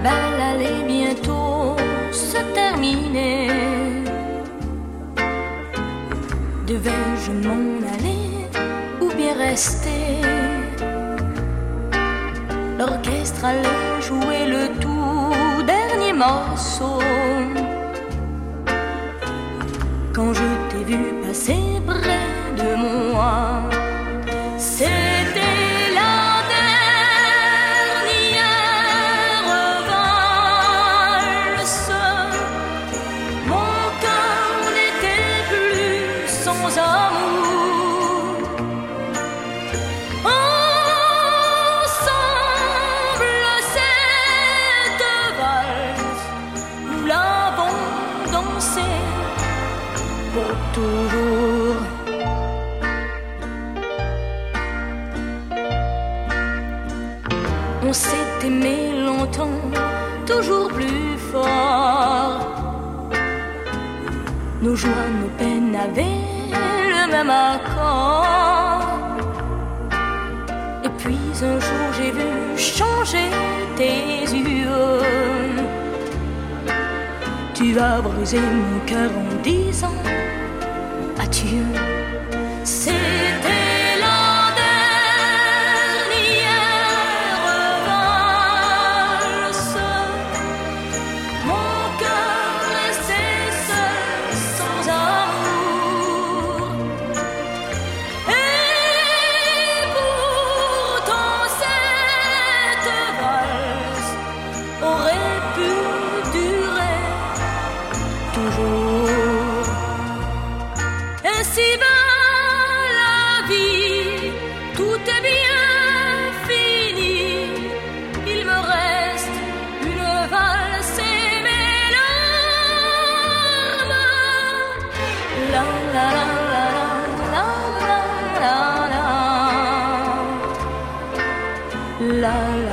bal allait bientôt se terminer. Devais-je m'en aller ou bien rester? L'orchestre allait jouer le tout dernier morceau. Quand je t'ai vu passer près de moi, c'était la dernière valse. Mon cœur n'était plus sans amour. Ensemble, cette valse, nous l'avons dansée pour toujours. On s'est aimé longtemps, toujours plus fort. Nos joies, nos peines avaient le même accord. Et puis un jour j'ai vu changer tes yeux. Tu as brisé mon cœur en disant adieu. C'était la dernière valse. Mon cœur restait seul sans amour. Et pourtant cette valse aurait pu durer toujours. Ainsi va la vie, tout est bien fini. Il me reste une valse et mes larmes. La la la la la la la la la.